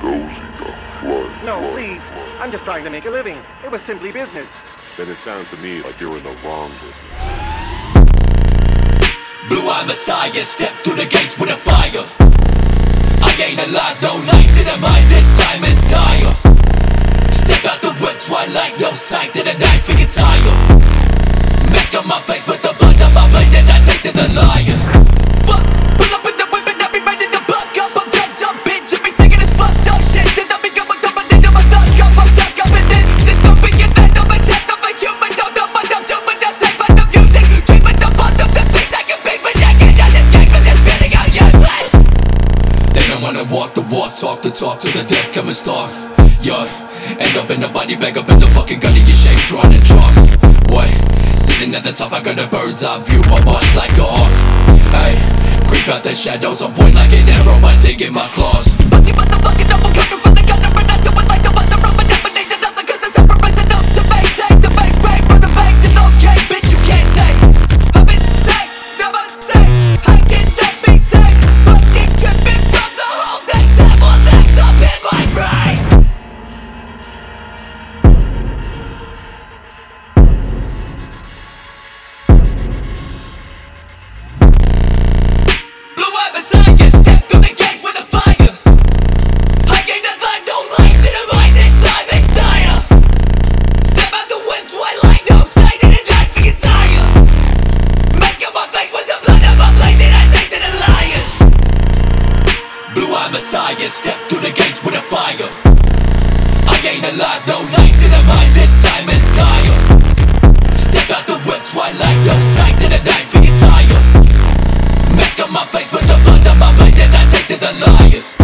cozy, the flood. No, flood, please. flood. I'm just trying to make a living. It was simply business. Then it sounds to me like you're in the wrong business. Blue-eyed Messiah, step through the gates with a fire. I ain't alive, no light to the mind, this time is dire. Step out the wood, twilight, no sight to the knife, it gets higher. Mask on my face with the blood on my blade that I take to the liars. Fuck, pull up in the whip and I be ready to buck up. I'm jumped up, bitch, and be singing this fucked up shit. Then I become a dumb, then I'm a thug up. I'm stuck up in this dystopian land of a shit. I'm a human, don't know what I'm doing. I'm saved by the music, dreaming about the things I can be. But I can't escape from this feeling I'm useless. They don't wanna walk the walk, talk the talk to the death come and start. Yeah, end up in the body bag, up in the fucking gun of your shape, drawn and chalk. What? Sitting at the top, I got a bird's eye view, my boss like a hawk. Ayy, creep out the shadows, on point like an arrow, I dig in my claws. Pussy motherfucking up, I'm coming from the gutter, and I do it like the mother of an emanate another, cause it's separate enough to maintain the bank rate, run the bank to no game, bitch, you can't take. I'm insane, never say, I cannot be saved, but keep tripping from the hole that devil left up in my brain. Blue-eyed Messiah, step through the gates with a fire. I ain't alive, no light to the mind, this time is dire. Step out the wind, twilight, no sight in the night, the entire. Mask on my face with the blood on my blade that I take to the liars. Blue-eyed Messiah, step through the gates with a fire. I ain't alive, no light to the mind, this time is dire. Step out the wind, twilight, no sight to the night, the entire. Mask on my face with the blood on my blade that I take to the liars.